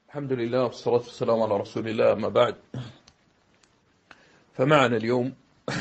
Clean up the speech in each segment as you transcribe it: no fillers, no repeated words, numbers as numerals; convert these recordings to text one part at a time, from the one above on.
الحمد لله والصلاة والسلام على رسول الله، أما بعد. فمعنا اليوم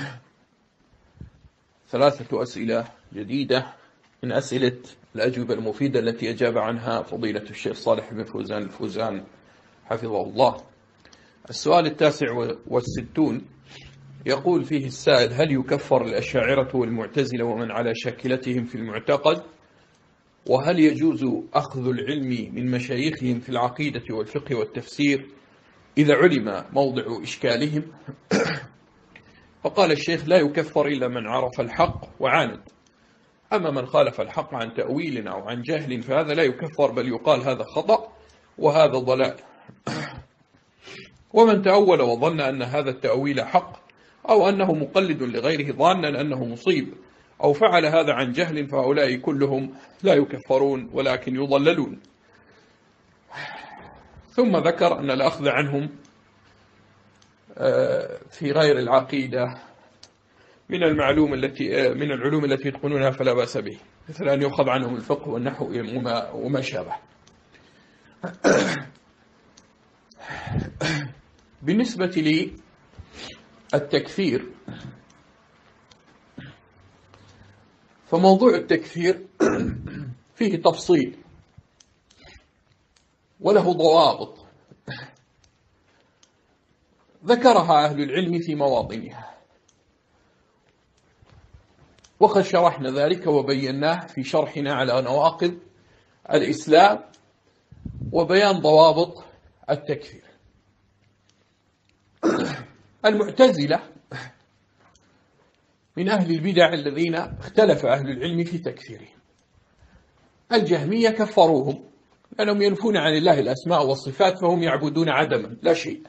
ثلاثة أسئلة جديدة من أسئلة الأجوبة المفيدة التي أجاب عنها فضيلة الشيخ صالح بن فوزان الفوزان حفظه الله. السؤال 69 يقول فيه السائل: هل يكفر الأشاعرة والمعتزلة ومن على شاكلتهم في المعتقد؟ وهل يجوز أخذ العلم من مشايخهم في العقيدة والفقه والتفسير إذا علم موضع إشكالهم؟ فقال الشيخ: لا يكفر إلا من عرف الحق وعاند، أما من خالف الحق عن تأويل أو عن جهل فهذا لا يكفر، بل يقال هذا خطأ وهذا ضلال. ومن تأول وظن أن هذا التأويل حق أو أنه مقلد لغيره ظانا أنه مصيب أو فعل هذا عن جهل فهؤلاء كلهم لا يكفرون ولكن يضللون. ثم ذكر أن الأخذ عنهم في غير العقيدة من العلوم التي يتقنونها فلا بأس به، مثل أن يؤخذ عنهم الفقه والنحو وما شابه. بالنسبة لي التكفير، فموضوع التكفير فيه تفصيل وله ضوابط ذكرها أهل العلم في مواطنها، وقد شرحنا ذلك وبيناه في شرحنا على نواقض الإسلام وبيان ضوابط التكفير. المعتزلة من أهل البدع الذين اختلف أهل العلم في تكفيرهم. الجهمية كفروهم لأنهم ينفون عن الله الأسماء والصفات، فهم يعبدون عدما لا شيء.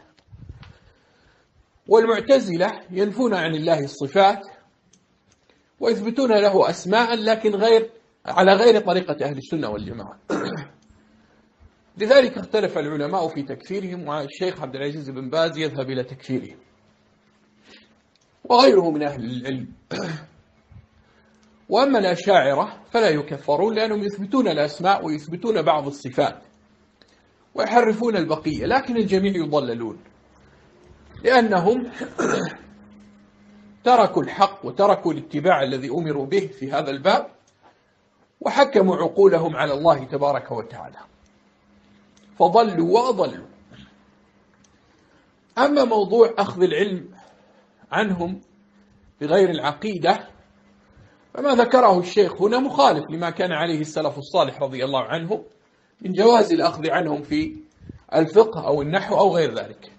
والمعتزلة ينفون عن الله الصفات ويثبتون له أسماء لكن على غير طريقة أهل السنة والجماعة. لذلك اختلف العلماء في تكفيرهم، والشيخ عبد العزيز بن باز يذهب إلى تكفيرهم وغيره من أهل العلم. وأما الأشاعرة فلا يكفرون لأنهم يثبتون الأسماء ويثبتون بعض الصفات ويحرفون البقية، لكن الجميع يضللون لأنهم تركوا الحق وتركوا الاتباع الذي أمروا به في هذا الباب وحكموا عقولهم على الله تبارك وتعالى فضلوا وأضلوا. أما موضوع أخذ العلم عنهم بغير العقيدة فما ذكره الشيخ هنا مخالف لما كان عليه السلف الصالح رضي الله عنه من جواز الأخذ عنهم في الفقه أو النحو أو غير ذلك،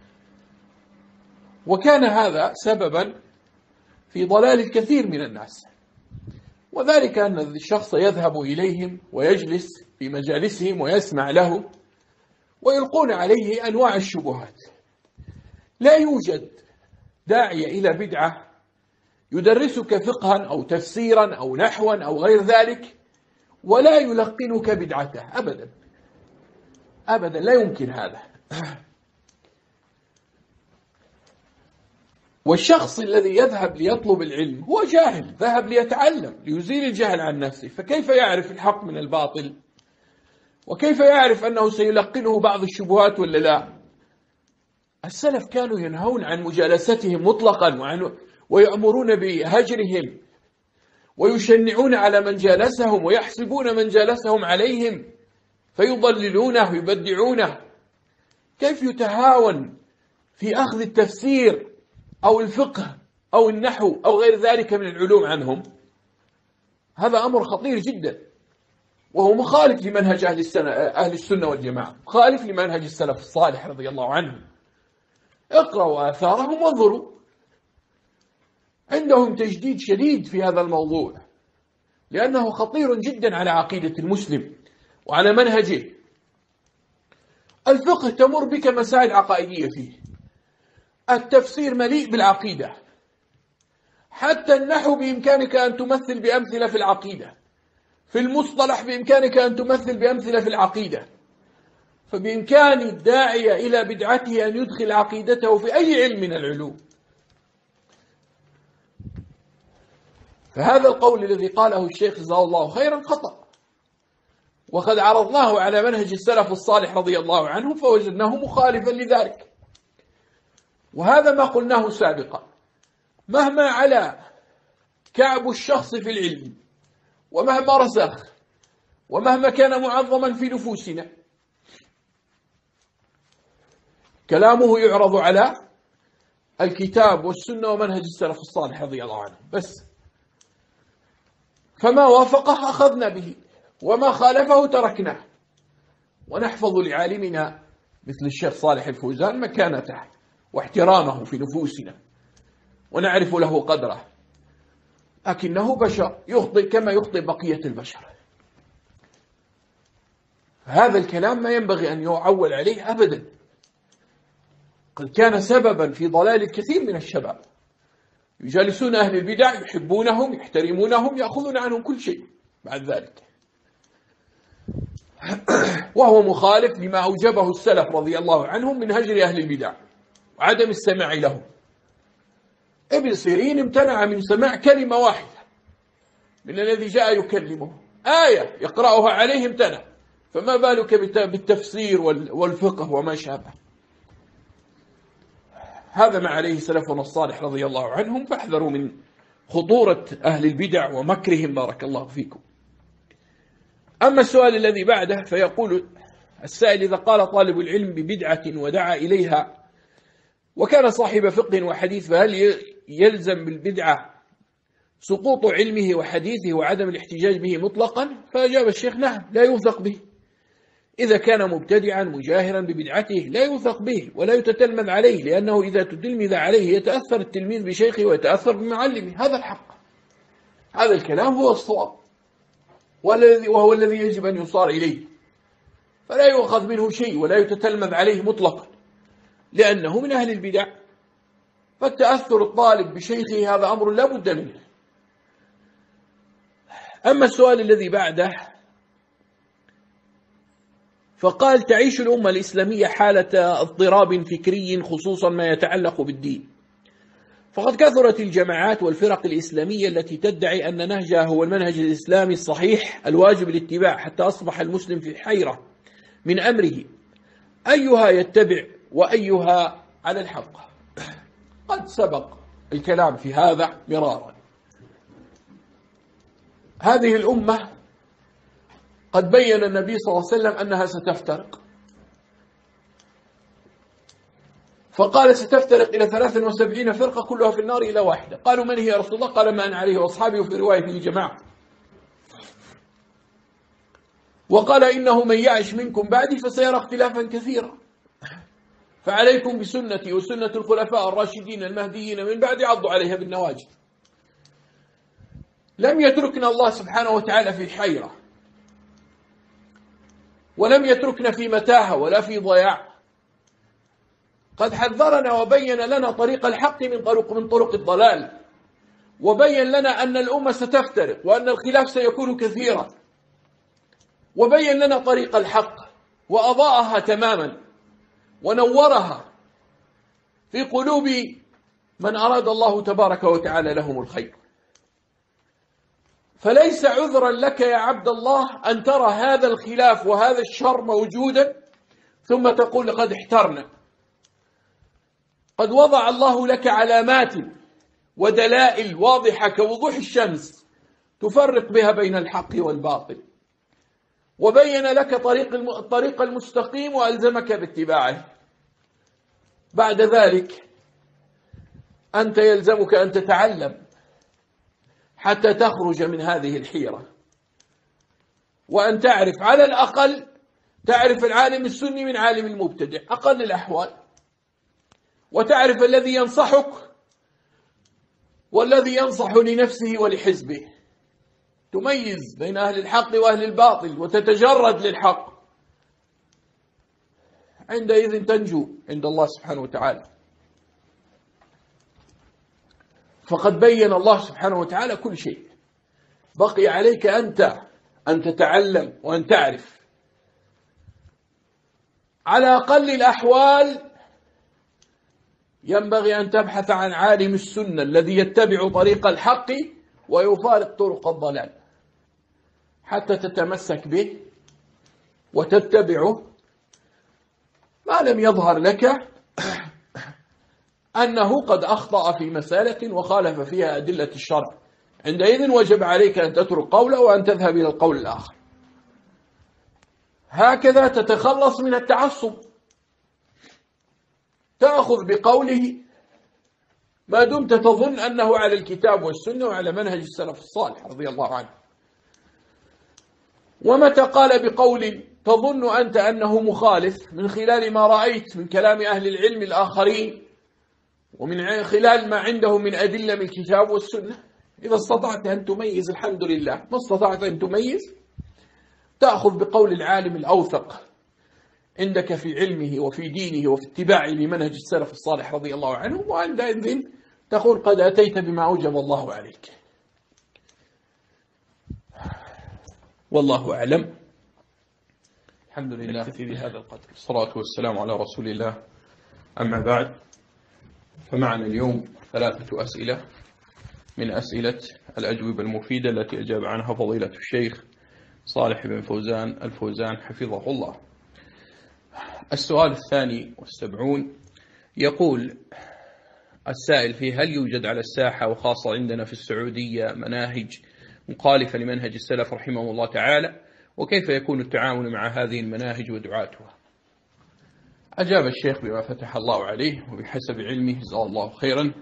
وكان هذا سببا في ضلال الكثير من الناس، وذلك أن الشخص يذهب إليهم ويجلس في مجالسهم ويسمع له ويلقون عليه أنواع الشبهات. لا يوجد داعية إلى بدعة يدرسك فقها أو تفسيرا أو نحوا أو غير ذلك ولا يلقنك بدعته أبدا أبدا، لا يمكن هذا. والشخص الذي يذهب ليطلب العلم هو جاهل، ذهب ليتعلم ليزيل الجهل عن نفسه، فكيف يعرف الحق من الباطل؟ وكيف يعرف أنه سيلقنه بعض الشبهات ولا لا؟ السلف كانوا ينهون عن مجالستهم مطلقا ويأمرون بهجرهم ويشنعون على من جالسهم ويحسبون من جالسهم عليهم فيضللونه ويبدعونه. كيف يتهاون في أخذ التفسير أو الفقه أو النحو أو غير ذلك من العلوم عنهم؟ هذا أمر خطير جدا، وهو مخالف لمنهج أهل السنة والجماعة، مخالف لمنهج السلف الصالح رضي الله عنهم. اقرأوا آثارهم وانظروا، عندهم تجديد شديد في هذا الموضوع لأنه خطير جدا على عقيدة المسلم وعلى منهجه. الفقه تمر بك مسائل عقائدية فيه، التفسير مليء بالعقيدة، حتى النحو بإمكانك أن تمثل بأمثلة في العقيدة، في المصطلح بإمكانك أن تمثل بأمثلة في العقيدة، فبإمكان الداعية إلى بدعته أن يدخل عقيدته في أي علم من العلوم. فهذا القول الذي قاله الشيخ جزاه الله خيرا خطأ، وقد عرضناه على منهج السلف الصالح رضي الله عنهم فوجدناه مخالفا لذلك. وهذا ما قلناه سابقا، مهما علا كعب الشخص في العلم ومهما رسخ ومهما كان معظما في نفوسنا، كلامه يعرض على الكتاب والسنة ومنهج السلف الصالح رضي الله عنهم بس. فما وافقه أخذنا به وما خالفه تركناه، ونحفظ لعالمنا مثل الشيخ صالح الفوزان مكانته واحترامه في نفوسنا ونعرف له قدره، لكنه بشر يخطئ كما يخطئ بقية البشر. هذا الكلام ما ينبغي أن يعول عليه أبدا، قد كان سببا في ضلال الكثير من الشباب، يجالسون أهل البدع يحبونهم يحترمونهم يأخذون عنهم كل شيء بعد ذلك، وهو مخالف لما أوجبه السلف رضي الله عنهم من هجر أهل البدع وعدم السماع لهم. ابن سيرين امتنع من سماع كلمة واحدة من الذي جاء يكلمه، آية يقرأها عليه امتنع، فما بالك بالتفسير والفقه وما شابه. هذا ما عليه سلفنا الصالح رضي الله عنهم، فاحذروا من خطورة أهل البدع ومكرهم بارك الله فيكم. أما السؤال الذي بعده فيقول السائل: إذا قال طالب العلم ببدعة ودعا إليها وكان صاحب فقه وحديث، فهل يلزم بالبدعة سقوط علمه وحديثه وعدم الاحتجاج به مطلقا؟ فأجاب الشيخ: نعم، لا يوثق به. إذا كان مبتدعا مجاهرا ببدعته لا يوثق به ولا يتتلمذ عليه، لأنه إذا تتلمذ عليه يتأثر التلميذ بشيخه ويتأثر بمعلمه. هذا الحق، هذا الكلام هو الصواب وهو الذي يجب أن يصار إليه، فلا يؤخذ منه شيء ولا يتتلمذ عليه مطلقا لأنه من أهل البدع. فالتأثر الطالب بشيخه هذا أمر لا بد منه. أما السؤال الذي بعده فقال: تعيش الأمة الإسلامية حالة اضطراب فكري خصوصا ما يتعلق بالدين، فقد كثرت الجماعات والفرق الإسلامية التي تدعي أن نهجها هو المنهج الإسلامي الصحيح الواجب الاتباع، حتى أصبح المسلم في حيرة من أمره أيها يتبع وأيها على الحق. قد سبق الكلام في هذا مرارا. هذه الأمة قد بين النبي صلى الله عليه وسلم أنها ستفترق، فقال: ستفترق إلى 73 فرقة كلها في النار إلى واحدة. قالوا: من هي يا رسول الله؟ قال: ما أنا عليه وأصحابي، وفي رواية الجماعة. وقال: إنه من يعش منكم بعدي فسيرى اختلافا كثيرا، فعليكم بسنتي وسنة الخلفاء الراشدين المهديين من بعد، عضوا عليها بالنواجذ. لم يتركنا الله سبحانه وتعالى في حيرة، ولم يتركنا في متاهة ولا في ضياع. قد حذرنا وبين لنا طريق الحق من طرق الضلال، وبين لنا أن الأمة ستفترق وأن الخلاف سيكون كثيرا، وبين لنا طريق الحق وأضاءها تماما ونورها في قلوب من أراد الله تبارك وتعالى لهم الخير. فليس عذرا لك يا عبد الله أن ترى هذا الخلاف وهذا الشر موجودا ثم تقول لقد احترنا. قد وضع الله لك علامات ودلائل واضحة كوضوح الشمس تفرق بها بين الحق والباطل، وبين لك الطريق المستقيم وألزمك باتباعه. بعد ذلك أنت يلزمك أن تتعلم حتى تخرج من هذه الحيرة، وأن تعرف على الأقل تعرف العالم السني من عالم المبتدع أقل الأحوال، وتعرف الذي ينصحك والذي ينصح لنفسه ولحزبه، تميز بين أهل الحق وأهل الباطل وتتجرد للحق. عندئذ تنجو عند الله سبحانه وتعالى. فقد بين الله سبحانه وتعالى كل شيء، بقي عليك أنت أن تتعلم وأن تعرف. على أقل الأحوال ينبغي أن تبحث عن عالم السنة الذي يتبع طريق الحق ويفارق طرق الضلال حتى تتمسك به وتتبعه ما لم يظهر لك أنه قد أخطأ في مسألة وخالف فيها أدلة الشرع. عندئذ وجب عليك أن تترك قوله وأن تذهب إلى القول الآخر. هكذا تتخلص من التعصب، تأخذ بقوله ما دمت تظن أنه على الكتاب والسنة وعلى منهج السلف الصالح رضي الله عنه. ومتى قال بقول تظن أنت أنه مخالف من خلال ما رأيت من كلام أهل العلم الآخرين ومن خلال ما عندهم من أدلة من الكتاب والسنة، إذا استطعت أن تميز الحمد لله، ما استطعت أن تميز تأخذ بقول العالم الأوثق عندك في علمه وفي دينه وفي اتباعه لمنهج السلف الصالح رضي الله عنه، وعندئذ تقول قد أتيت بما أوجب الله عليك. والله أعلم. الحمد لله في هذا القدر، الصلاة والسلام على رسول الله. أما بعد، فمعنا اليوم 3 أسئلة من أسئلة الأجوبة المفيدة التي أجاب عنها فضيلة الشيخ صالح بن فوزان الفوزان حفظه الله. السؤال 72 يقول السائل فيه: هل يوجد على الساحة وخاصة عندنا في السعودية مناهج مخالفة لمنهج السلف رحمه الله تعالى؟ وكيف يكون التعامل مع هذه المناهج ودعاتها؟ أجاب الشيخ بما فتح الله عليه وبحسب علمه جزاه الله خيرا.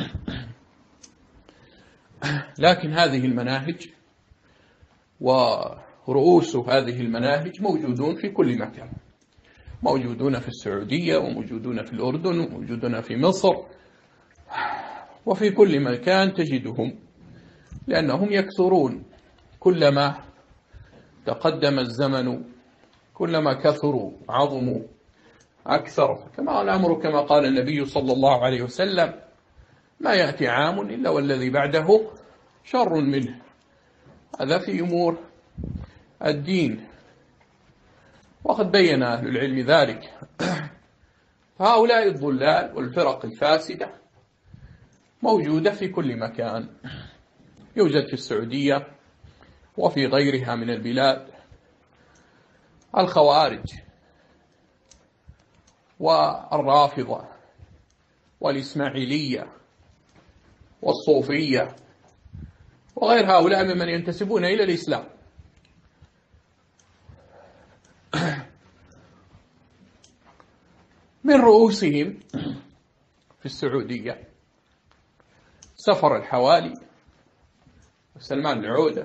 لكن هذه المناهج ورؤوس هذه المناهج موجودون في كل مكان، موجودون في السعودية وموجودون في الأردن وموجودون في مصر وفي كل مكان تجدهم، لأنهم يكثرون كلما تقدم الزمن، كلما كثروا عظموا أكثر، كما الأمر كما قال النبي صلى الله عليه وسلم: ما يأتي عام إلا والذي بعده شر منه. هذا في أمور الدين، وقد بين أهل العلم ذلك. فهؤلاء الضلال والفرق الفاسدة موجودة في كل مكان، يوجد في السعودية وفي غيرها من البلاد. الخوارج والرافضة والإسماعيلية والصوفية وغير هؤلاء ممن ينتسبون إلى الإسلام. من رؤوسهم في السعودية سفر الحوالي وسلمان العودة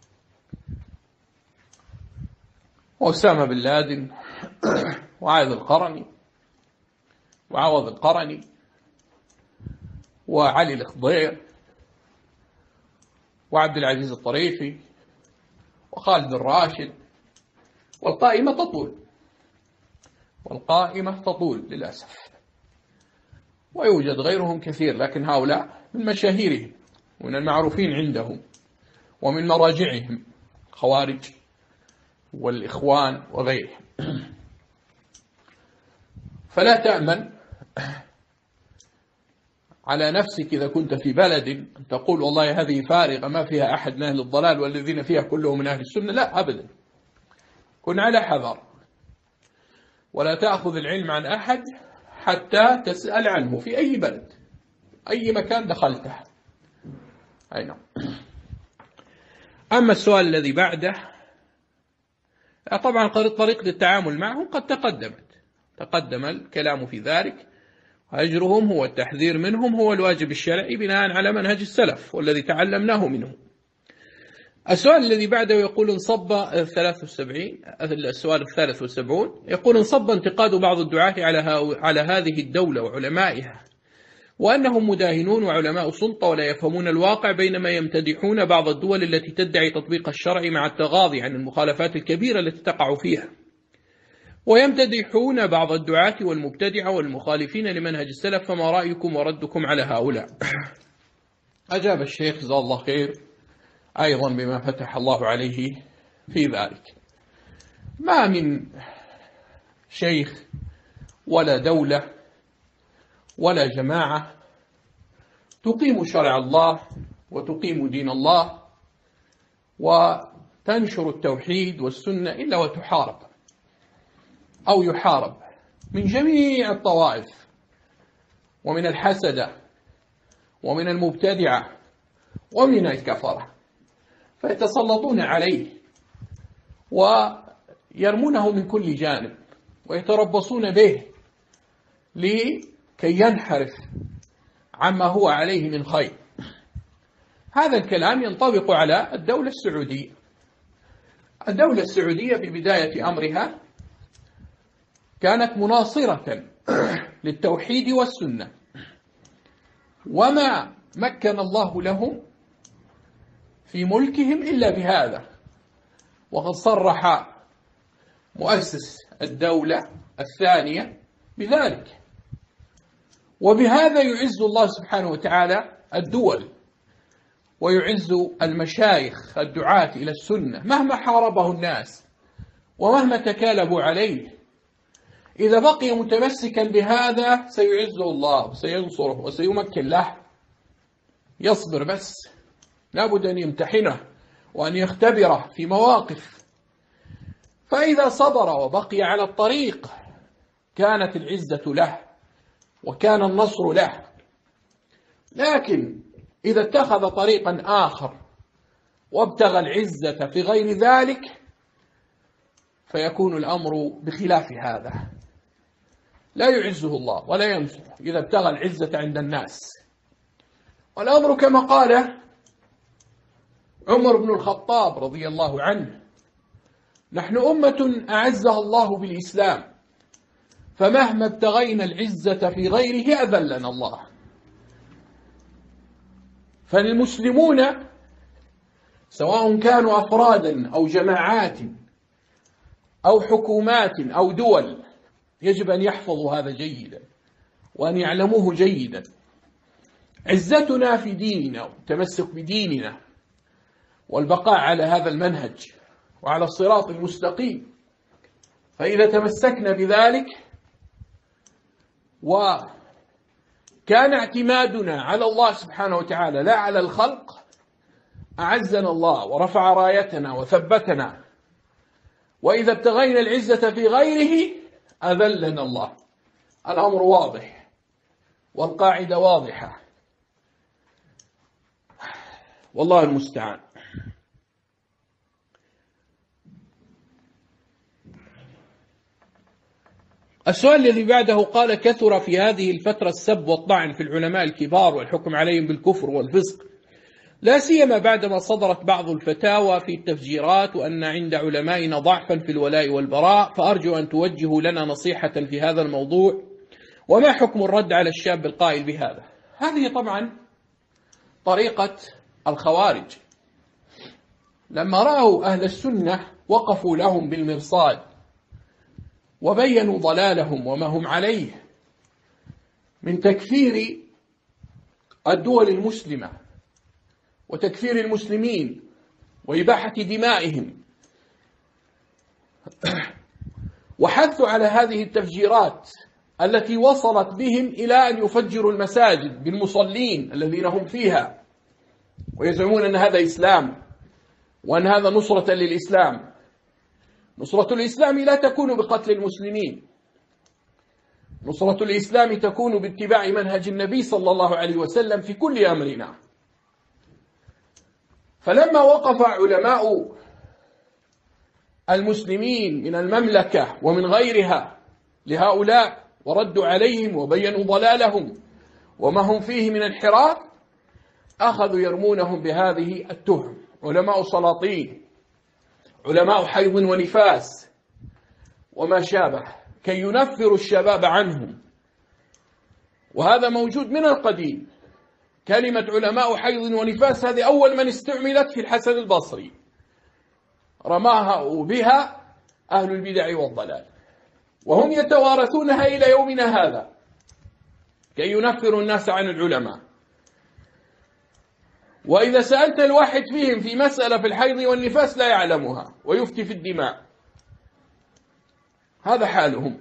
وأسامة بن لادن وعايذ القرني وعوض القرني وعلي الخضير وعبد العزيز الطريفي وخالد الراشد، والقائمة تطول، والقائمة تطول للأسف. ويوجد غيرهم كثير، لكن هؤلاء من مشاهيرهم ومن المعروفين عندهم ومن مراجعهم، خوارج والإخوان وغيرهم. فلا تأمن على نفسك إذا كنت في بلد أن تقول والله هذه فارغة ما فيها أحد من أهل الضلال والذين فيها كلهم من أهل السنة. لا أبدا، كن على حذر، ولا تأخذ العلم عن أحد حتى تسأل عنه في أي بلد، أي مكان دخلته. أي نعم. أما السؤال الذي بعده، طبعا طريقة التعامل معهم قد تقدم الكلام في ذلك. أجرهم هو التحذير منهم، هو الواجب الشرعي بناء على منهج السلف والذي تعلمناه منه. السؤال الذي بعده يقول: انصب 73، السؤال 73 يقول: انصب انتقاد بعض الدعاة على هذه الدولة وعلمائها، وأنهم مداهنون وعلماء سلطة ولا يفهمون الواقع، بينما يمتدحون بعض الدول التي تدعي تطبيق الشرع مع التغاضي عن المخالفات الكبيرة التي تقع فيها، ويمتدحون بعض الدعاة والمبتدعة والمخالفين لمنهج السلف، فما رأيكم وردكم على هؤلاء؟ أجاب الشيخ جزاه الله خير أيضا بما فتح الله عليه في ذلك: ما من شيخ ولا دولة ولا جماعة تقيم شرع الله وتقيم دين الله وتنشر التوحيد والسنة إلا وتحارب، أو يحارب من جميع الطوائف ومن الحسدة ومن المبتدعة ومن الكفرة، فيتسلطون عليه ويرمونه من كل جانب ويتربصون به لكي ينحرف عما هو عليه من خير. هذا الكلام ينطبق على الدولة السعودية. الدولة السعودية في بداية أمرها كانت مناصرة للتوحيد والسنة، وما مكن الله لهم في ملكهم إلا بهذا، وقد صرح مؤسس الدولة الثانية بذلك. وبهذا يعز الله سبحانه وتعالى الدول ويعز المشايخ الدعاة إلى السنة مهما حاربه الناس ومهما تكالبوا عليه. إذا بقي متمسكا بهذا سيعزه الله وسينصره وسيمكن له. يصبر بس، لابد أن يمتحنه وأن يختبره في مواقف، فإذا صبر وبقي على الطريق كانت العزة له وكان النصر له. لكن إذا اتخذ طريقا آخر وابتغى العزة في غير ذلك فيكون الأمر بخلاف هذا، لا يعزه الله ولا ينصره إذا ابتغى العزة عند الناس. والأمر كما قال عمر بن الخطاب رضي الله عنه: نحن أمة أعزها الله بالإسلام، فمهما ابتغينا العزة في غيره أذلنا الله. فالمسلمون سواء كانوا أفرادا أو جماعات أو حكومات أو دول يجب أن يحفظوا هذا جيدا وأن يعلموه جيدا. عزتنا في ديننا والتمسك بديننا والبقاء على هذا المنهج وعلى الصراط المستقيم. فإذا تمسكنا بذلك وكان اعتمادنا على الله سبحانه وتعالى لا على الخلق أعزنا الله ورفع رايتنا وثبتنا. وإذا ابتغينا العزة في غيره أذلنا الله. الأمر واضح والقاعدة واضحة، والله المستعان. السؤال الذي بعده قال: كثر في هذه الفترة السب والطعن في العلماء الكبار والحكم عليهم بالكفر والفسق، لا سيما بعدما صدرت بعض الفتاوى في التفجيرات وأن عند علمائنا ضعفا في الولاء والبراء، فأرجو أن توجهوا لنا نصيحة في هذا الموضوع، وما حكم الرد على الشاب القائل بهذا؟ هذه طبعا طريقة الخوارج، لما رأوا أهل السنة وقفوا لهم بالمرصاد وبينوا ضلالهم وما هم عليه من تكفير الدول المسلمة وتكفير المسلمين وإباحة دمائهم، وحثوا على هذه التفجيرات التي وصلت بهم إلى أن يفجروا المساجد بالمصلين الذين هم فيها، ويزعمون أن هذا إسلام وأن هذا نصرة للإسلام. نصرة الإسلام لا تكون بقتل المسلمين، نصرة الإسلام تكون باتباع منهج النبي صلى الله عليه وسلم في كل أمرنا. فلما وقف علماء المسلمين من المملكة ومن غيرها لهؤلاء وردوا عليهم وبينوا ضلالهم وما هم فيه من انحراف، أخذوا يرمونهم بهذه التهم: علماء سلاطين، علماء حيض ونفاس وما شابه، كي ينفروا الشباب عنهم. وهذا موجود من القديم. كلمة علماء حيض ونفاس هذه أول من استعملت في الحسن البصري، رماها بها أهل البدع والضلال، وهم يتوارثونها إلى يومنا هذا كي ينفروا الناس عن العلماء. وإذا سألت الواحد فيهم في مسألة في الحيض والنفاس لا يعلمها ويفتي في الدماء. هذا حالهم.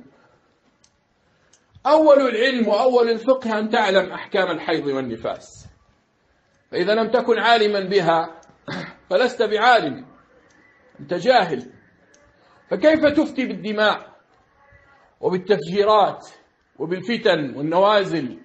أول العلم وأول الفقه أن تعلم أحكام الحيض والنفاس، فإذا لم تكن عالما بها فلست بعالم، أنت جاهل. فكيف تفتي بالدماء وبالتفجيرات وبالفتن والنوازل.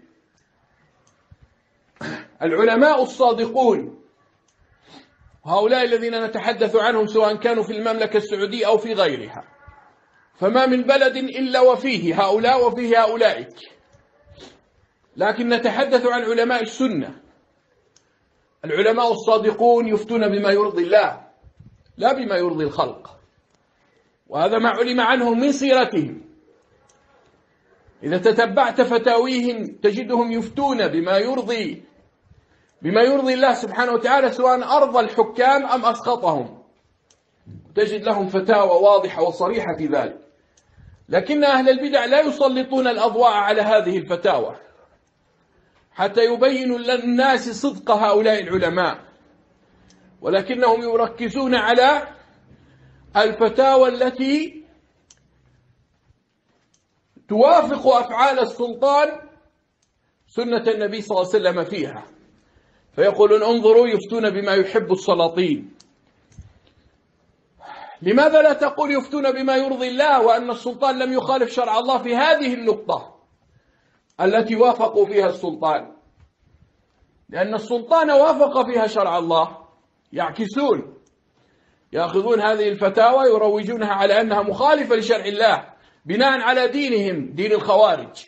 العلماء الصادقون، هؤلاء الذين نتحدث عنهم سواء كانوا في المملكة السعودية أو في غيرها، فما من بلد إلا وفيه هؤلاء وفيه هؤلاء، لكن نتحدث عن علماء السنة. العلماء الصادقون يفتون بما يرضي الله لا بما يرضي الخلق، وهذا ما علم عنهم من سيرتهم. إذا تتبعت فتاويهم تجدهم يفتون بما يرضي الله سبحانه وتعالى، سواء أرضى الحكام أم أسقطهم، تجد لهم فتاوى واضحة وصريحة في ذلك. لكن أهل البدع لا يسلطون الأضواء على هذه الفتاوى حتى يبينوا للناس صدق هؤلاء العلماء، ولكنهم يركزون على الفتاوى التي توافق أفعال السلطان سنة النبي صلى الله عليه وسلم فيها، فيقولون انظروا يفتون بما يحب السلاطين. لماذا لا تقول يفتون بما يرضي الله وأن السلطان لم يخالف شرع الله في هذه النقطة التي وافقوا فيها السلطان؟ لأن السلطان وافق فيها شرع الله. يعكسون، يأخذون هذه الفتاوى يروجونها على أنها مخالفة لشرع الله بناء على دينهم، دين الخوارج.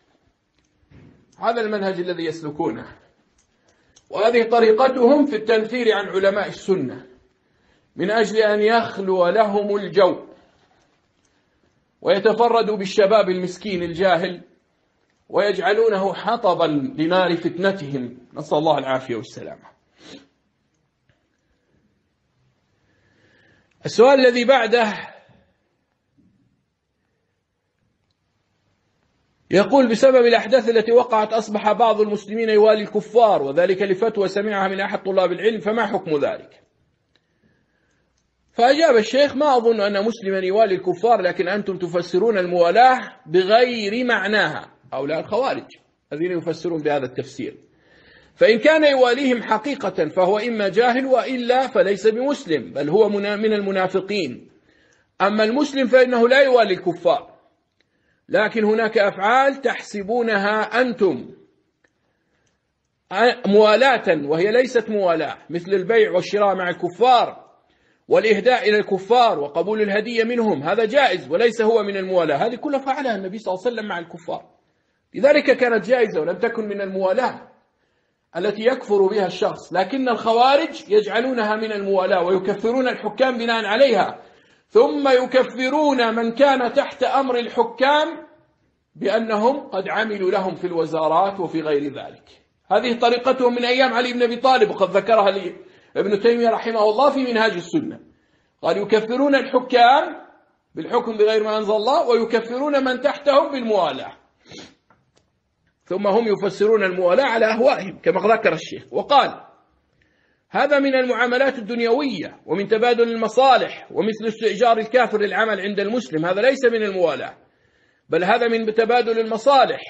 هذا المنهج الذي يسلكونه، وهذه طريقتهم في التنفير عن علماء السنة من أجل أن يخلو لهم الجو ويتفردوا بالشباب المسكين الجاهل ويجعلونه حطبا لنار فتنتهم، نسأل الله العافية والسلامة. السؤال الذي بعده يقول: بسبب الأحداث التي وقعت أصبح بعض المسلمين يوالي الكفار، وذلك لفتوى سمعها من أحد طلاب العلم، فما حكم ذلك؟ فأجاب الشيخ: ما أظن أن مسلما يوالي الكفار، لكن أنتم تفسرون الموالاة بغير معناها. هؤلاء الخوارج الذين يفسرون بهذا التفسير، فإن كان يواليهم حقيقة فهو إما جاهل وإلا فليس بمسلم، بل هو من المنافقين. أما المسلم فإنه لا يوالي الكفار، لكن هناك أفعال تحسبونها أنتم موالاة وهي ليست موالاة، مثل البيع والشراء مع الكفار والإهداء إلى الكفار وقبول الهدية منهم، هذا جائز وليس هو من الموالاة. هذه كلها فعلها النبي صلى الله عليه وسلم مع الكفار، لذلك كانت جائزة ولم تكن من الموالاة التي يكفر بها الشخص. لكن الخوارج يجعلونها من الموالاة ويكفرون الحكام بناء عليها، ثم يكفرون من كان تحت أمر الحكام بأنهم قد عملوا لهم في الوزارات وفي غير ذلك. هذه طريقتهم من أيام علي بن أبي طالب، وقد ذكرها لي ابن تيمية رحمه الله في منهاج السنة. قال: يكفرون الحكام بالحكم بغير ما أنزل الله، ويكفرون من تحتهم بالموالاة، ثم هم يفسرون الموالاة على أهوائهم كما ذكر الشيخ. وقال: هذا من المعاملات الدنيوية ومن تبادل المصالح، ومثل استئجار الكافر للعمل عند المسلم، هذا ليس من الموالاة، بل هذا من تبادل المصالح.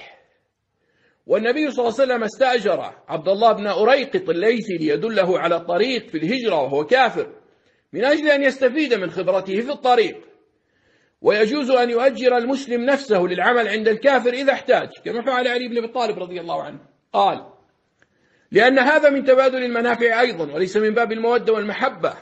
والنبي صلى الله عليه وسلم استأجر عبد الله بن أريقط الليثي ليدله على الطريق في الهجرة وهو كافر، من أجل أن يستفيد من خبرته في الطريق. ويجوز أن يؤجر المسلم نفسه للعمل عند الكافر إذا احتاج، كما فعل علي بن أبي طالب رضي الله عنه. قال: لأن هذا من تبادل المنافع أيضا، وليس من باب المودة والمحبة.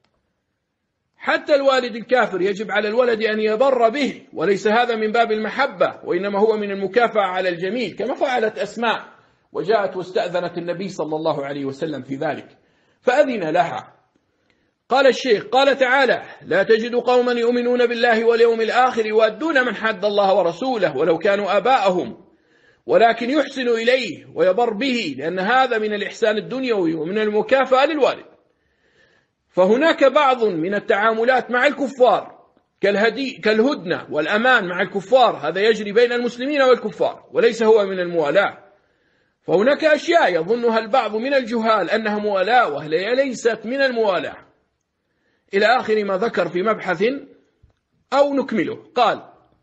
حتى الوالد الكافر يجب على الولد أن يبر به، وليس هذا من باب المحبة، وإنما هو من المكافأة على الجميل، كما فعلت أسماء وجاءت واستأذنت النبي صلى الله عليه وسلم في ذلك فأذن لها. قال الشيخ: قال تعالى: لا تجد قوما يؤمنون بالله واليوم الآخر يوادون من حد الله ورسوله ولو كانوا آباءهم، ولكن يحسن إليه ويبر به، لأن هذا من الإحسان الدنيوي ومن المكافأة للوالد. فهناك بعض من التعاملات مع الكفار كالهدنة والأمان مع الكفار، هذا يجري بين المسلمين والكفار وليس هو من الموالاة. فهناك أشياء يظنها البعض من الجهال أنها موالاة وهي ليست من الموالاة، إلى آخر ما ذكر في مبحث أو نكمله. قال: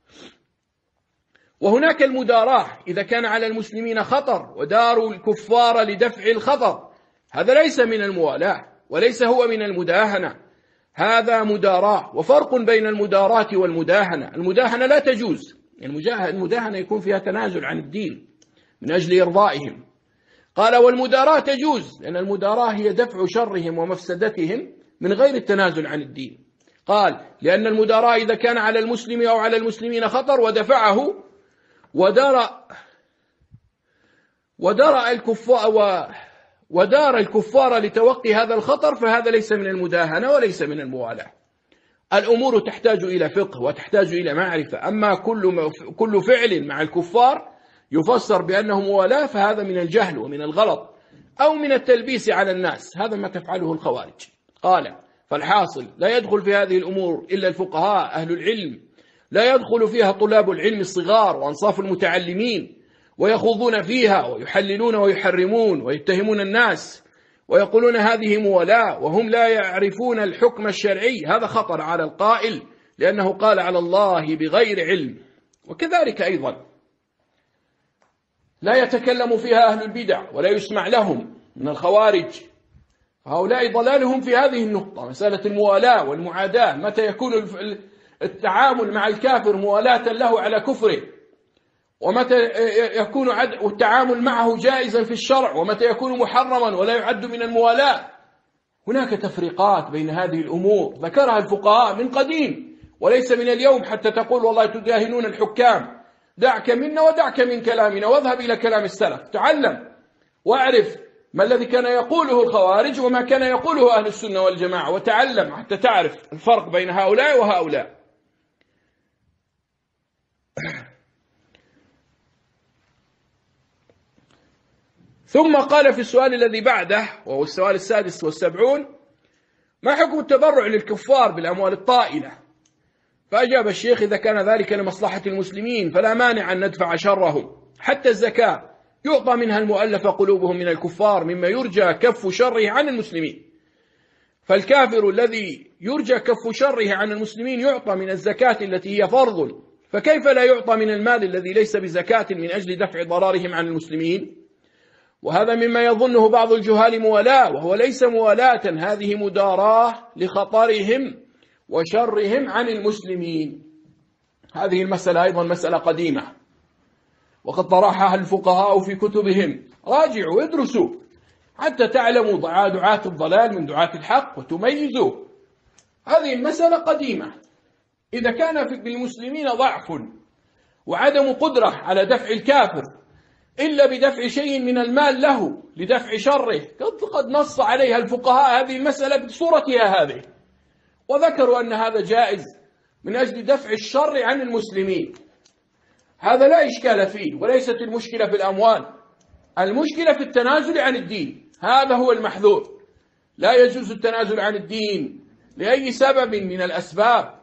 وهناك المداراة إذا كان على المسلمين خطر وداروا الكفار لدفع الخطر، هذا ليس من الموالاة وليس هو من المداهنة، هذا مداراة. وفرق بين المداراة والمداهنة: المداهنة لا تجوز يعني المداهنة يكون فيها تنازل عن الدين من أجل إرضائهم. قال والمداراة تجوز، لأن المداراة هي دفع شرهم ومفسدتهم من غير التنازل عن الدين. قال لأن المداراة إذا كان على المسلم أو على المسلمين خطر ودفعه ودار الكفار لتوقي هذا الخطر، فهذا ليس من المداهنة وليس من الموالاة. الأمور تحتاج إلى فقه وتحتاج إلى معرفة. أما كل فعل مع الكفار يفسر بأنه موالاة فهذا من الجهل ومن الغلط أو من التلبيس على الناس، هذا ما تفعله الخوارج. قال فالحاصل لا يدخل في هذه الأمور إلا الفقهاء أهل العلم، لا يدخل فيها طلاب العلم الصغار وأنصاف المتعلمين، ويخوضون فيها ويحللون ويحرمون ويتهمون الناس ويقولون هذه موالاة وهم لا يعرفون الحكم الشرعي. هذا خطر على القائل، لأنه قال على الله بغير علم. وكذلك أيضا لا يتكلم فيها أهل البدع ولا يسمع لهم من الخوارج، هؤلاء ضلالهم في هذه النقطة، مسألة الموالاة والمعاداة. متى يكون التعامل مع الكافر موالاة له على كفره، ومتى يكون التعامل معه جائزا في الشرع، ومتى يكون محرما ولا يعد من الموالاة. هناك تفريقات بين هذه الأمور ذكرها الفقهاء من قديم وليس من اليوم، حتى تقول والله تداهنون الحكام. دعك منا ودعك من كلامنا واذهب إلى كلام السلف، تعلم واعرف ما الذي كان يقوله الخوارج وما كان يقوله أهل السنة والجماعة، وتعلم حتى تعرف الفرق بين هؤلاء وهؤلاء. ثم قال في السؤال الذي بعده وهو السؤال 76: ما حكم التبرع للكفار بالأموال الطائلة؟ فأجاب الشيخ: إذا كان ذلك لمصلحة المسلمين فلا مانع أن ندفع شرهم. حتى الزكاة يعطى منها المؤلف قلوبهم من الكفار مما يرجى كف شره عن المسلمين، فالكافر الذي يرجى كف شره عن المسلمين يعطى من الزكاة التي هي فرض، فكيف لا يعطى من المال الذي ليس بزكاة من أجل دفع ضرارهم عن المسلمين؟ وهذا مما يظنه بعض الجهال موالاة، وهو ليس موالاة، هذه مداراة لخطرهم وشرهم عن المسلمين. هذه المسألة أيضا مسألة قديمة وقد طرحها الفقهاء في كتبهم. راجعوا ادرسوا حتى تعلموا دعاة الضلال من دعاة الحق وتميزوا. هذه المسألة قديمة. إذا كان بالمسلمين ضعف وعدم قدرة على دفع الكافر إلا بدفع شيء من المال له لدفع شره، قد نص عليها الفقهاء هذه المسألة بصورتها هذه، وذكروا أن هذا جائز من أجل دفع الشر عن المسلمين. هذا لا إشكال فيه، وليست المشكلة في الأموال، المشكلة في التنازل عن الدين. هذا هو المحذور. لا يجوز التنازل عن الدين لأي سبب من الأسباب،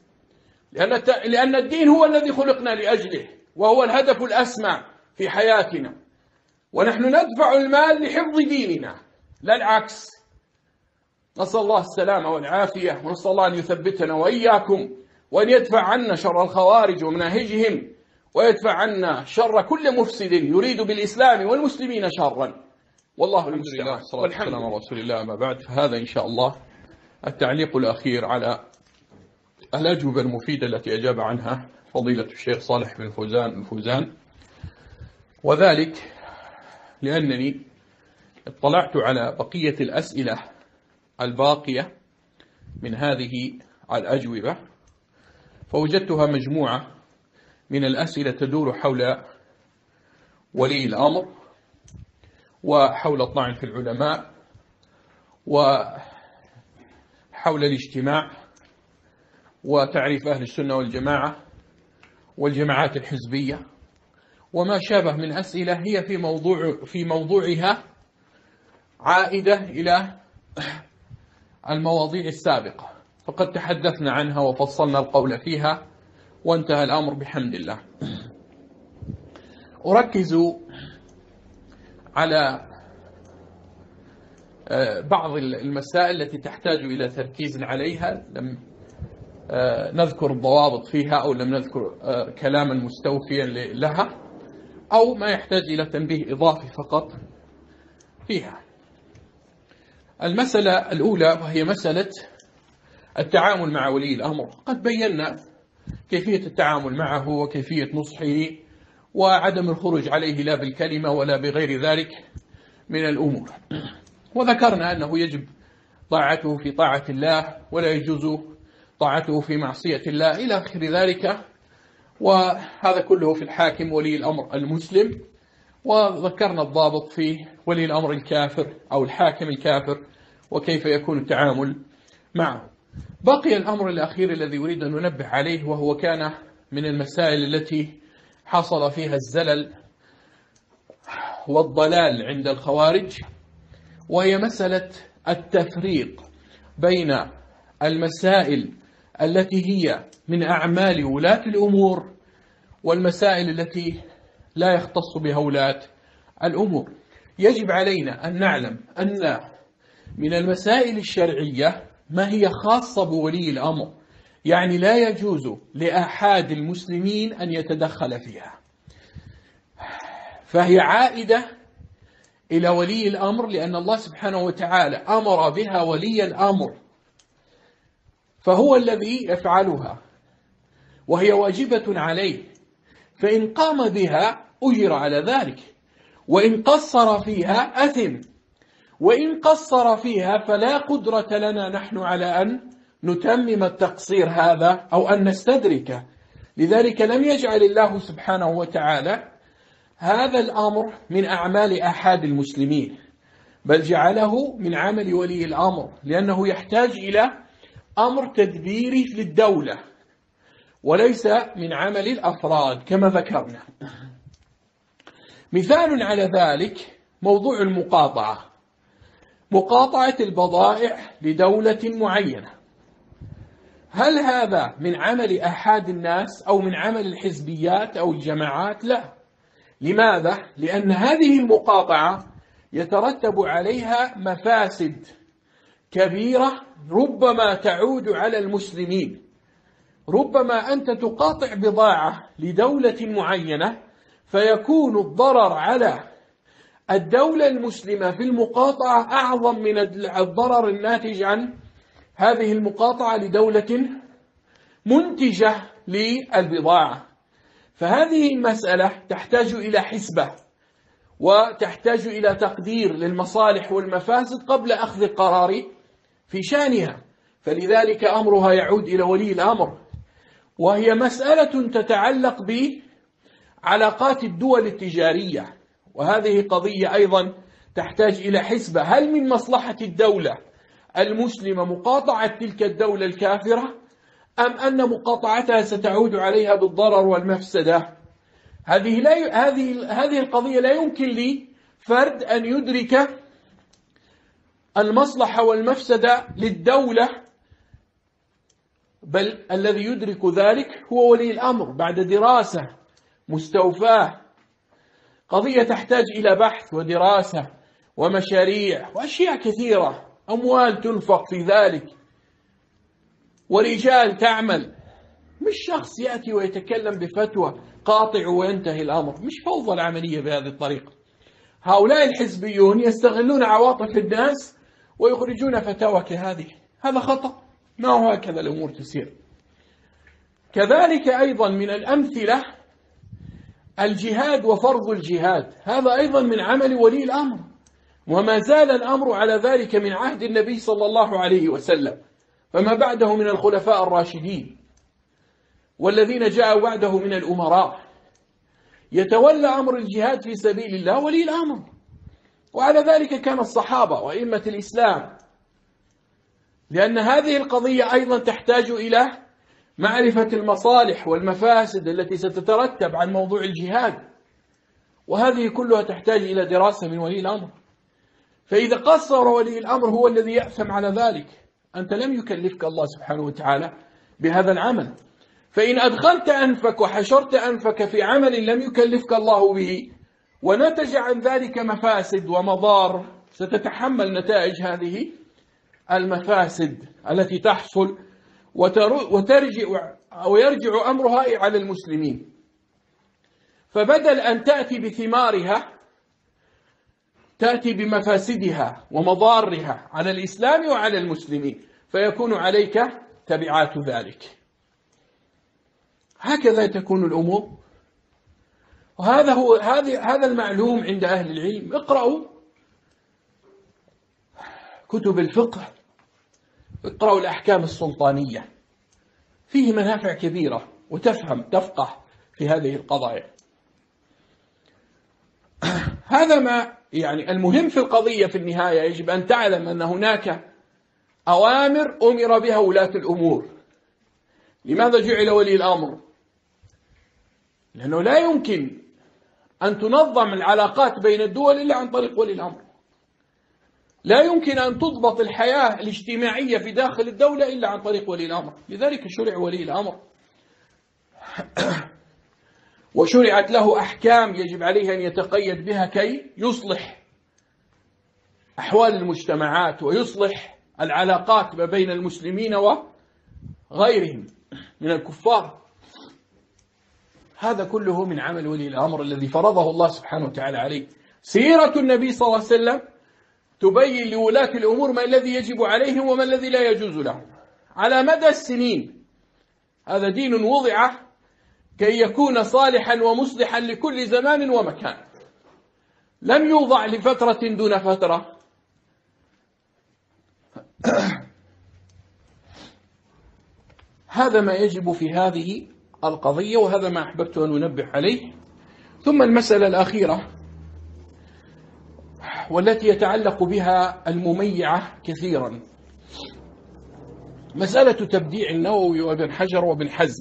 لأن الدين هو الذي خلقنا لأجله، وهو الهدف الأسمى في حياتنا، ونحن ندفع المال لحفظ ديننا لا العكس. نسأل الله السلامة والعافية، ونسأل الله أن يثبتنا وإياكم، وأن يدفع عنا شر الخوارج ومناهجهم، ويدفع عنا شر كل مفسد يريد بالإسلام والمسلمين شرا. والله المستعان. والحمد لله على رسول الله. ما بعد، فهذا إن شاء الله التعليق الأخير على الأجوبة المفيدة التي أجاب عنها فضيلة الشيخ صالح بن الفوزان، وذلك لأنني اطلعت على بقية الأسئلة الباقية من هذه الأجوبة، فوجدتها مجموعة من الأسئلة تدور حول ولي الأمر وحول الطعن في العلماء وحول الاجتماع وتعريف أهل السنة والجماعة والجماعات الحزبية وما شابه من أسئلة هي في موضوعها عائدة إلى المواضيع السابقة، فقد تحدثنا عنها وفصلنا القول فيها وانتهى الأمر بحمد الله. أركز على بعض المسائل التي تحتاج إلى تركيز عليها، لم نذكر الضوابط فيها أو لم نذكر كلاما مستوفيا لها، أو ما يحتاج إلى تنبيه إضافي فقط فيها. المسألة الأولى وهي مسألة التعامل مع ولي الأمر. قد بينا كيفية التعامل معه وكيفية نصحه وعدم الخروج عليه لا بالكلمة ولا بغير ذلك من الأمور. وذكرنا أنه يجب طاعته في طاعة الله ولا يجوز طاعته في معصية الله إلى آخر ذلك، وهذا كله في الحاكم ولي الأمر المسلم. وذكرنا الضابط في ولي الأمر الكافر أو الحاكم الكافر وكيف يكون التعامل معه. بقي الأمر الأخير الذي أريد أن ننبه عليه، وهو كان من المسائل التي حصل فيها الزلل والضلال عند الخوارج، وهي مسألة التفريق بين المسائل التي هي من أعمال ولاة الأمور والمسائل التي لا يختص بها ولاة الأمور. يجب علينا أن نعلم أن من المسائل الشرعية ما هي خاصة بولي الأمر، يعني لا يجوز لأحد المسلمين أن يتدخل فيها، فهي عائدة إلى ولي الأمر، لأن الله سبحانه وتعالى أمر بها ولي الأمر، فهو الذي يفعلها وهي واجبة عليه، فإن قام بها أجر على ذلك، وإن قصر فيها أثم، وإن قصر فيها فلا قدرة لنا نحن على أن نتمم التقصير هذا أو أن نستدركه. لذلك لم يجعل الله سبحانه وتعالى هذا الأمر من أعمال أحد المسلمين، بل جعله من عمل ولي الأمر، لأنه يحتاج إلى أمر تدبيري للدولة وليس من عمل الأفراد كما ذكرنا. مثال على ذلك موضوع المقاطعة، مقاطعة البضائع لدولة معينة. هل هذا من عمل أحد الناس أو من عمل الحزبيات أو الجماعات؟ لا. لماذا؟ لأن هذه المقاطعة يترتب عليها مفاسد كبيرة ربما تعود على المسلمين. ربما أنت تقاطع بضاعة لدولة معينة فيكون الضرر على الدولة المسلمة في المقاطعة أعظم من الضرر الناتج عن هذه المقاطعة لدولة منتجة للبضاعة. فهذه المسألة تحتاج إلى حسبة وتحتاج إلى تقدير للمصالح والمفاسد قبل أخذ القرار في شأنها، فلذلك أمرها يعود إلى ولي الأمر، وهي مسألة تتعلق بعلاقات الدول التجارية، وهذه قضية أيضا تحتاج إلى حسبة. هل من مصلحة الدولة المسلمة مقاطعة تلك الدولة الكافرة، أم أن مقاطعتها ستعود عليها بالضرر والمفسدة؟ هذه القضية لا يمكن لفرد أن يدرك المصلحة والمفسدة للدولة، بل الذي يدرك ذلك هو ولي الأمر بعد دراسة مستوفاة. قضية تحتاج إلى بحث ودراسة ومشاريع وأشياء كثيرة، أموال تنفق في ذلك ورجال تعمل، مش شخص يأتي ويتكلم بفتوى قاطع وينتهي الأمر. مش فوضى العملية بهذه الطريقة. هؤلاء الحزبيون يستغلون عواطف الناس ويخرجون فتاوى كهذه، هذا خطأ، ما هو هكذا الأمور تسير. كذلك أيضا من الأمثلة الجهاد وفرض الجهاد، هذا أيضا من عمل ولي الأمر، وما زال الأمر على ذلك من عهد النبي صلى الله عليه وسلم فما بعده من الخلفاء الراشدين والذين جاءوا بعده من الأمراء. يتولى أمر الجهاد في سبيل الله ولي الأمر، وعلى ذلك كان الصحابة وأئمة الإسلام، لأن هذه القضية أيضا تحتاج إلى معرفة المصالح والمفاسد التي ستترتب عن موضوع الجهاد، وهذه كلها تحتاج إلى دراسة من ولي الأمر. فإذا قصر ولي الأمر هو الذي يأثم على ذلك، أنت لم يكلفك الله سبحانه وتعالى بهذا العمل. فإن أدخلت أنفك وحشرت أنفك في عمل لم يكلفك الله به ونتج عن ذلك مفاسد ومضار، ستتحمل نتائج هذه المفاسد التي تحصل وترجع أو يرجع أمرها على المسلمين. فبدل أن تأتي بثمارها تأتي بمفاسدها ومضارها على الإسلام وعلى المسلمين، فيكون عليك تبعات ذلك. هكذا تكون الأمور. هذا المعلوم عند أهل العلم. اقرأوا كتب الفقه، اقرأوا الأحكام السلطانية، فيه منافع كبيرة، وتفقه في هذه القضايا. هذا ما يعني المهم في القضية. في النهاية يجب أن تعلم أن هناك أوامر أمر بها ولاة الأمور. لماذا جعل ولي الأمر؟ لأنه لا يمكن أن تنظم العلاقات بين الدول إلا عن طريق ولي الأمر. لا يمكن أن تضبط الحياة الاجتماعية في داخل الدولة إلا عن طريق ولي الأمر. لذلك شرع ولي الأمر، وشرعت له أحكام يجب عليه أن يتقيد بها كي يصلح أحوال المجتمعات ويصلح العلاقات ما بين المسلمين وغيرهم من الكفار. هذا كله من عمل ولي الأمر الذي فرضه الله سبحانه وتعالى عليه. سيرة النبي صلى الله عليه وسلم تبين لولاة الأمور ما الذي يجب عليهم وما الذي لا يجوز لهم على مدى السنين. هذا دين وضع كي يكون صالحا ومصلحا لكل زمان ومكان، لم يوضع لفترة دون فترة. هذا ما يجب في هذه القضية، وهذا ما أحببت أن أنبه عليه. ثم المسألة الأخيرة والتي يتعلق بها المميعة كثيرا، مسألة تبديع النووي وابن حجر وابن حزم.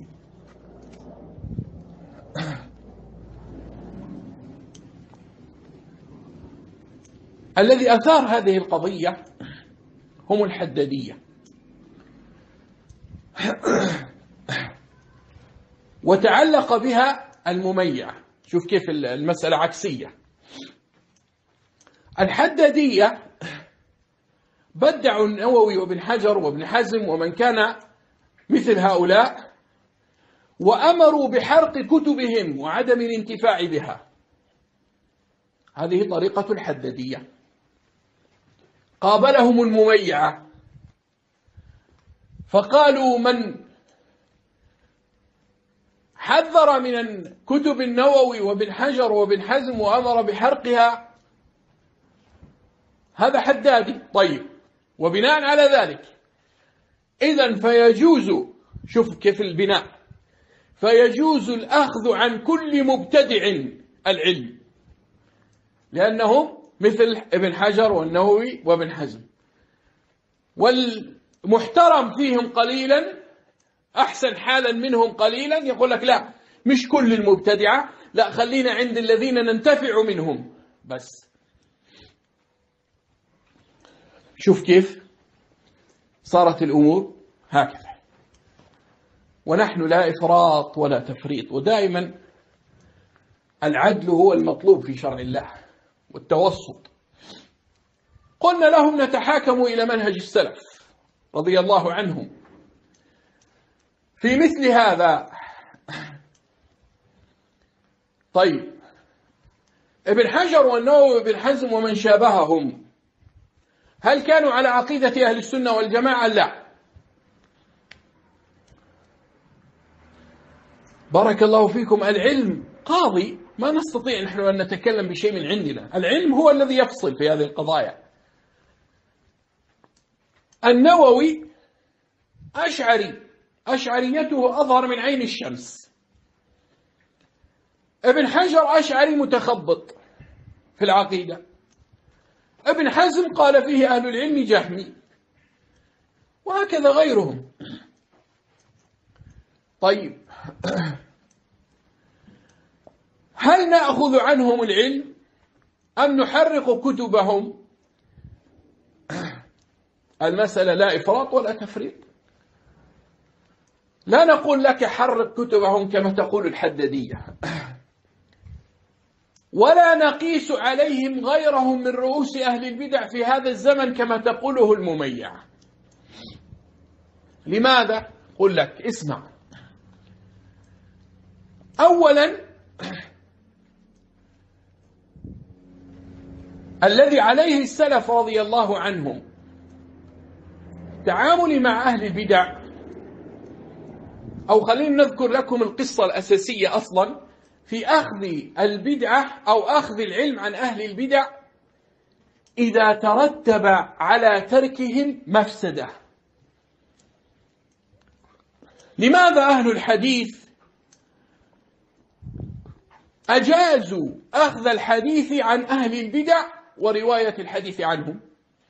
الذي أثار هذه القضية هم الحدادية، وتعلق بها المميعة. شوف كيف المسألة عكسية. الحدادية بدعوا النووي وابن حجر وابن حزم ومن كان مثل هؤلاء، وأمروا بحرق كتبهم وعدم الانتفاع بها. هذه طريقة الحدادية. قابلهم المميعة فقالوا: من حذر من كتب النووي وابن حجر وابن حزم وأمر بحرقها هذا حدادي. طيب، وبناء على ذلك إذن فيجوز، شوف كيف البناء، فيجوز الأخذ عن كل مبتدع العلم، لأنهم مثل ابن حجر والنووي وابن حزم، والمحترم فيهم قليلا أحسن حالا منهم قليلا يقول لك لا، مش كل المبتدعة، لا، خلينا عند الذين ننتفع منهم بس. شوف كيف صارت الأمور هكذا. ونحن لا إفراط ولا تفريط، ودائما العدل هو المطلوب في شرع الله والتوسط. قلنا لهم: نتحاكم إلى منهج السلف رضي الله عنهم في مثل هذا. طيب، ابن حجر والنووي وابن حزم ومن شابههم هل كانوا على عقيدة أهل السنة والجماعة؟ لا. بارك الله فيكم. العلم قاضي، ما نستطيع نحن أن نتكلم بشيء من عندنا. العلم هو الذي يفصل في هذه القضايا. النووي أشعري، أشعريته أظهر من عين الشمس. ابن حجر أشعري متخبط في العقيدة. ابن حزم قال فيه أهل العلم جهمي، وهكذا غيرهم. طيب، هل نأخذ عنهم العلم أم نحرق كتبهم؟ المسألة لا إفراط ولا تفريط. لا نقول لك حرق كتبهم كما تقول الحدادية، ولا نقيس عليهم غيرهم من رؤوس أهل البدع في هذا الزمن كما تقوله المميعة. لماذا؟ قل لك، اسمع. أولا، الذي عليه السلف رضي الله عنهم تعامل مع أهل البدع أو خلينا نذكر لكم القصة الأساسية أصلا في أخذ البدعة أو أخذ العلم عن أهل البدع إذا ترتب على تركهم مفسدة. لماذا أهل الحديث أجازوا أخذ الحديث عن أهل البدع ورواية الحديث عنهم،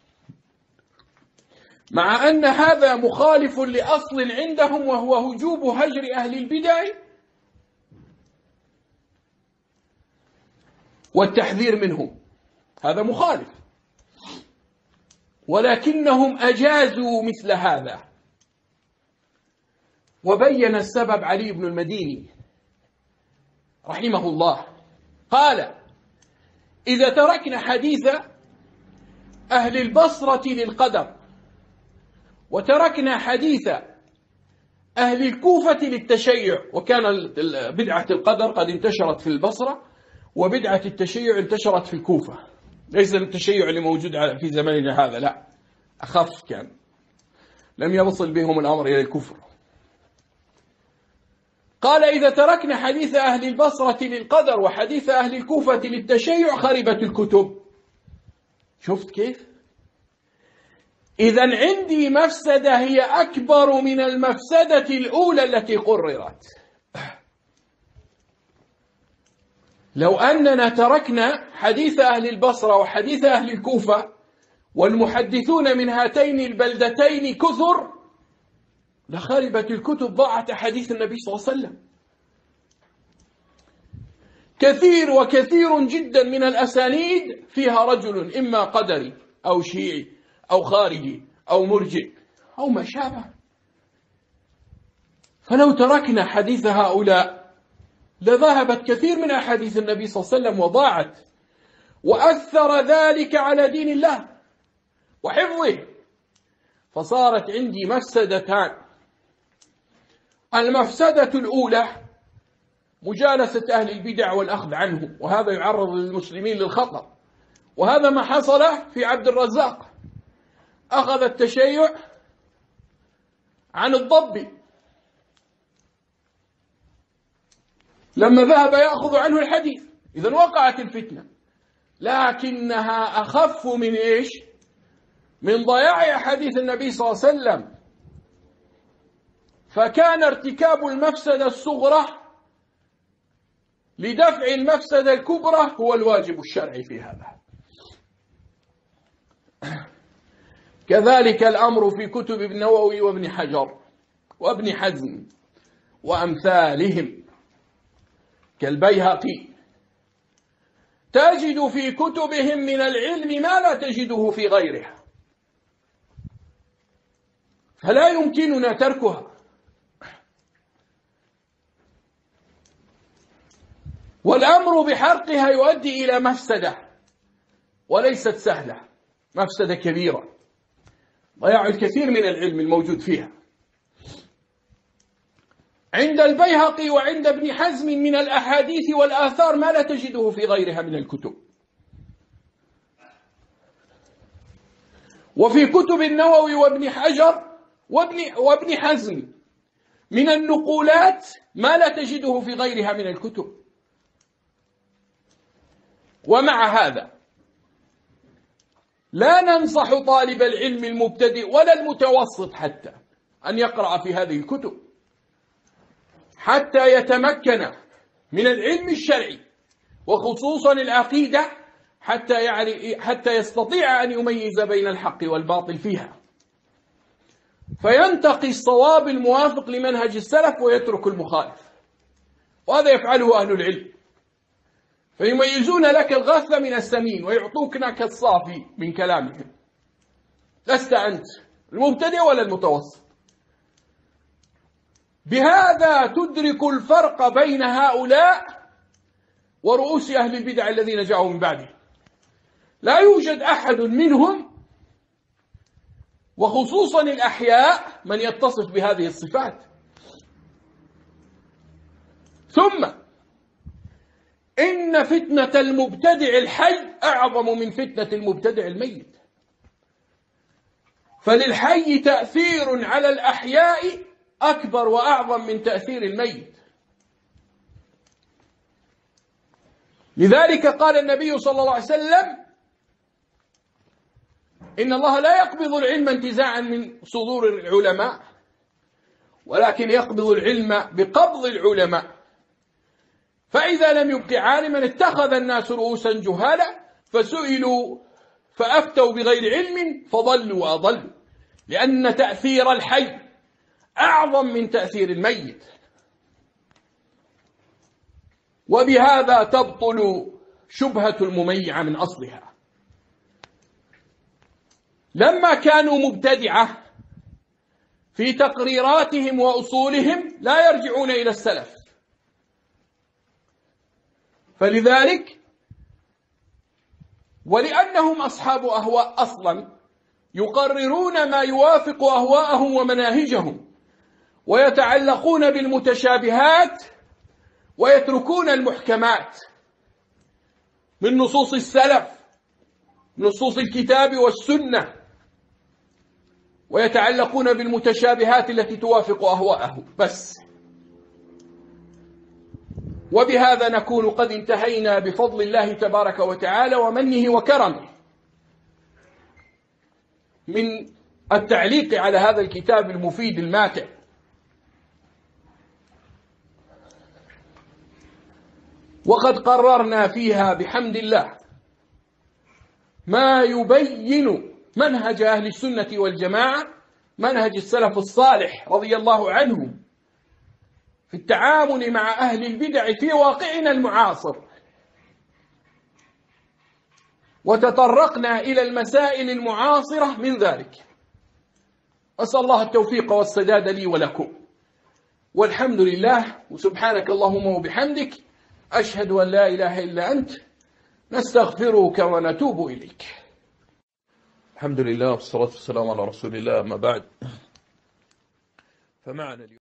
مع أن هذا مخالف لأصل عندهم وهو وجوب هجر أهل البدع والتحذير منهم؟ هذا مخالف، ولكنهم أجازوا مثل هذا. وبين السبب علي بن المديني رحمه الله، قال: إذا تركنا حديث أهل البصرة للقدر وتركنا حديث أهل الكوفة للتشيع، وكان بدعة القدر قد انتشرت في البصرة وبدعة التشيع انتشرت في الكوفة، ليس التشيع اللي موجود في زماننا هذا، لا، أخف، كان لم يوصل بهم الأمر إلى الكفر. قال: إذا تركنا حديث أهل البصرة للقدر وحديث أهل الكوفة للتشيع خربت الكتب. شفت كيف؟ إذن عندي مفسدة هي أكبر من المفسدة الأولى التي قررت. لو أننا تركنا حديث أهل البصرة وحديث أهل الكوفة والمحدثون من هاتين البلدتين كثر لخربت الكتب، ضاعت أحاديث النبي صلى الله عليه وسلم. كثير جدا من الأسانيد فيها رجل إما قدري أو شيعي أو خارجي أو مرجئ أو ما شابه. فلو تركنا حديث هؤلاء لذهبت كثير من أحاديث النبي صلى الله عليه وسلم وضاعت، وأثر ذلك على دين الله وحفظه. فصارت عندي مفسدتان: المفسدة الأولى مجالسة أهل البدع والأخذ عنهم، وهذا يعرض المسلمين للخطر، وهذا ما حصل في عبد الرزاق، أخذ التشيع عن الضبي لما ذهب يأخذ عنه الحديث. إذن وقعت الفتنة، لكنها أخف من إيش؟ من ضياع أحاديث النبي صلى الله عليه وسلم. فكان ارتكاب المفسدة الصغرى لدفع المفسدة الكبرى هو الواجب الشرعي في هذا. كذلك الأمر في كتب ابن النووي وابن حجر وابن حزم وأمثالهم كالبيهقي، تجد في كتبهم من العلم ما لا تجده في غيرها، فلا يمكننا تركها. والأمر بحرقها يؤدي إلى مفسدة وليست سهلة، مفسدة كبيرة، ضياع الكثير من العلم الموجود فيها. عند البيهقي وعند ابن حزم من الأحاديث والآثار ما لا تجده في غيرها من الكتب. وفي كتب النووي وابن حجر وابن حزم من النقولات ما لا تجده في غيرها من الكتب. ومع هذا لا ننصح طالب العلم المبتدئ ولا المتوسط حتى أن يقرأ في هذه الكتب حتى يتمكن من العلم الشرعي وخصوصا العقيدة، حتى يستطيع أن يميز بين الحق والباطل فيها، فينتقي الصواب الموافق لمنهج السلف ويترك المخالف. وهذا يفعله أهل العلم، فيميزون لك الغث من السمين ويعطوك لك الصافي من كلامهم. لست أنت المبتدئ ولا المتوسط. بهذا تدرك الفرق بين هؤلاء ورؤوس أهل البدع الذين جاءوا من بعده. لا يوجد أحد منهم وخصوصا الأحياء من يتصف بهذه الصفات. ثم إن فتنة المبتدع الحي أعظم من فتنة المبتدع الميت، فللحي تأثير على الأحياء أكبر وأعظم من تأثير الميت. لذلك قال النبي صلى الله عليه وسلم: إن الله لا يقبض العلم انتزاعا من صدور العلماء، ولكن يقبض العلم بقبض العلماء، فإذا لم يبق عالما اتخذ الناس رؤوسا جهالا فسئلوا فأفتوا بغير علم فضلوا وأضلوا، لأن تأثير الحي أعظم من تأثير الميت. وبهذا تبطل شبهة المميعة من أصلها. لما كانوا مبتدعة في تقريراتهم وأصولهم لا يرجعون إلى السلف، فلذلك ولأنهم أصحاب أهواء أصلا يقررون ما يوافق أهواءهم ومناهجهم، ويتعلقون بالمتشابهات ويتركون المحكمات من نصوص السلف، نصوص الكتاب والسنة، ويتعلقون بالمتشابهات التي توافق أهواءهم بس. وبهذا نكون قد انتهينا بفضل الله تبارك وتعالى ومنه وكرمه من التعليق على هذا الكتاب المفيد الماتع. وقد قررنا فيها بحمد الله ما يبين منهج أهل السنة والجماعة، منهج السلف الصالح رضي الله عنهم في التعامل مع أهل البدع في واقعنا المعاصر، وتطرقنا إلى المسائل المعاصرة من ذلك. أسأل الله التوفيق والسداد لي ولكم، والحمد لله، وسبحانك اللهم وبحمدك، أشهد أن لا إله إلا أنت، نستغفرك ونتوب إليك. الحمد لله والصلاة والسلام على رسول الله، أما بعد، فمعنا